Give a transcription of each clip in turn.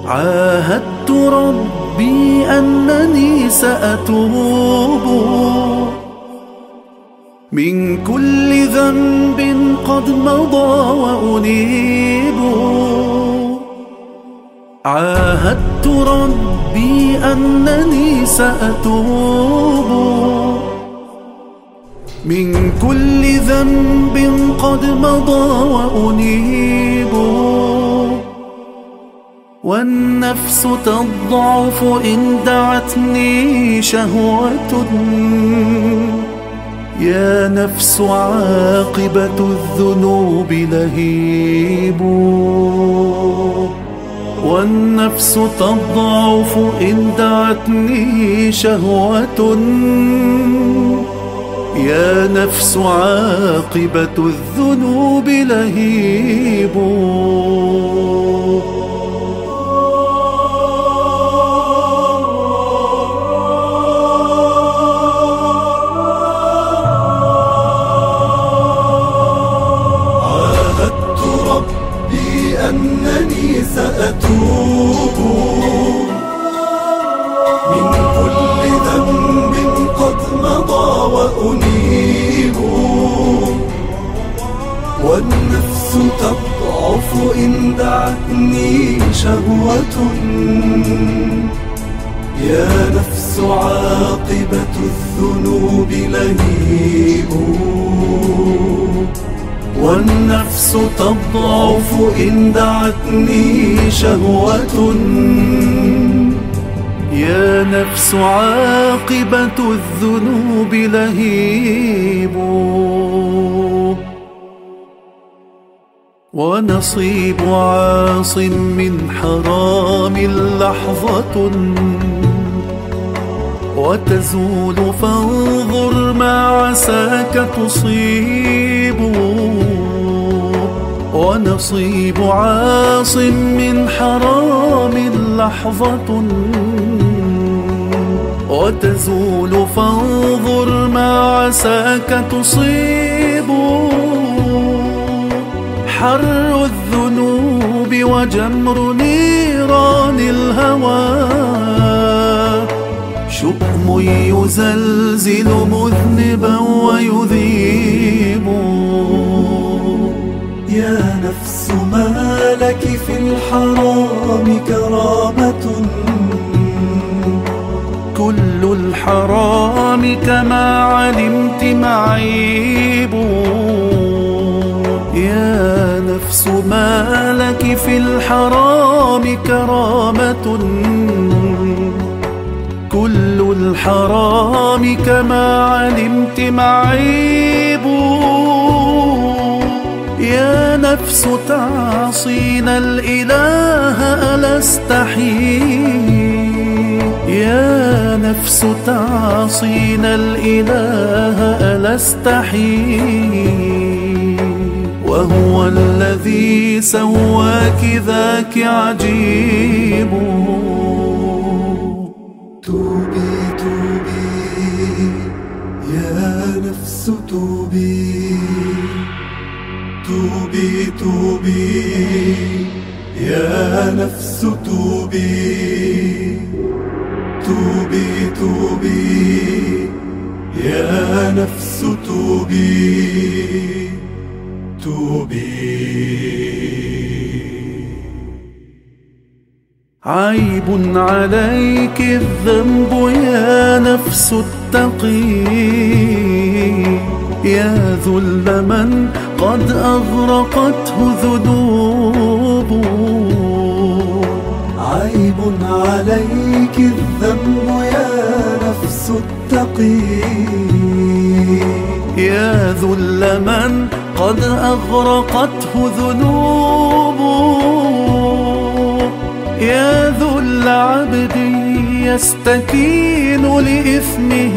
عاهدت ربي أنني سأتوب من كل ذنب قد مضى وأنيب. عاهدت ربي أنني سأتوب من كل ذنب قد مضى وأنيب. والنفس تضعف إن دعتني شهوة، يا نفس عاقبة الذنوب لهيب. والنفس تضعف إن دعتني شهوة، يا نفس عاقبة الذنوب لهيب. عاهدت ربي أنني سأتوب من كل ذنب قد مضى وأنيب. والنفس تضعف إن دعتني شهوة، يا نفس عاقبة الذنوب لهيب. والنفس تضعف إن دعتني شهوة، يا نفس عاقبة الذنوب لهيب. ونصيب عاص من حرام لحظة، وتزول فانظر ما عساك تصيب. ونصيب عاص من حرام لحظة، وتزول فانظر ما عساك تصيب. حر الذنوب وجمر نيران الهوى، شؤم يزلزل مذنبا ويذيب. يا نفس ما لك في الحرام كرامة، كل الحرام كما علمت معيب. يا نفس ما لك في الحرام كرامة، كل الحرام كما علمت معيب. يا نفس تعصين الإله ألا استحيي. يا نفس تعصين الإله ألا استحيي، وهو الذي سواك ذاك عجيب. توبي توبي يا نفس توبي، توبي توبي يا نفس توبي، توبي توبي يا نفس توبي، توبي. عيب عليك الذنب يا نفس اتقي، يا ذل من قد أغرقته ذنوب. عيب عليك الذنب يا نفس اتقي، يا ذل من قد أغرقته ذنوب. يا ذل عبد يستكين لإثمه،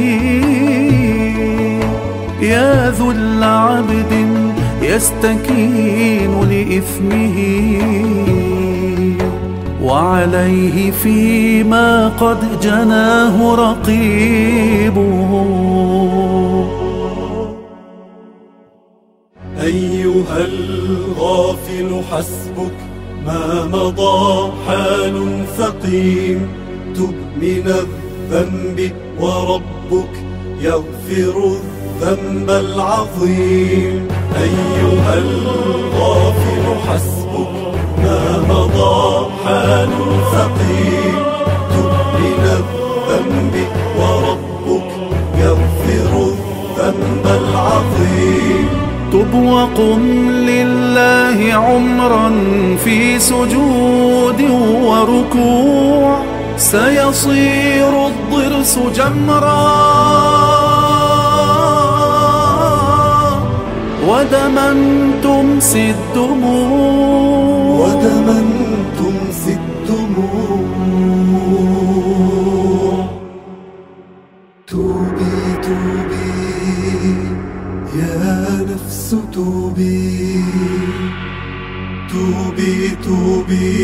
يا ذل عبد يستكين لإثمه، وعليه فيما قد جناه رقيبه. أيها الغافل حسبك ما مضى حال ثقيل. تب من الذنب وربك يغفر الذنب العظيم. أيها الغافل حسبك ما مضى حال ثقيل. تب من الذنب وربك يغفر الذنب العظيم. تب وقم لله عمرا في سجود وركوع، سيصير الضرس جمرا ودما تمسي الدموع. ودما تمسي الدموع. توبي توبي يا نفس توبي. توبي توبي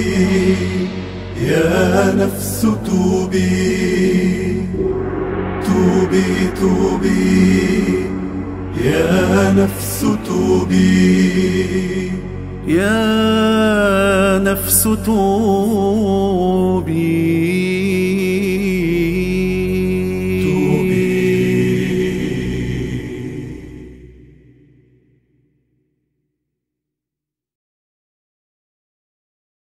يا نفس توبي. توبي توبي يا نفس توبي. يا نفس توبي.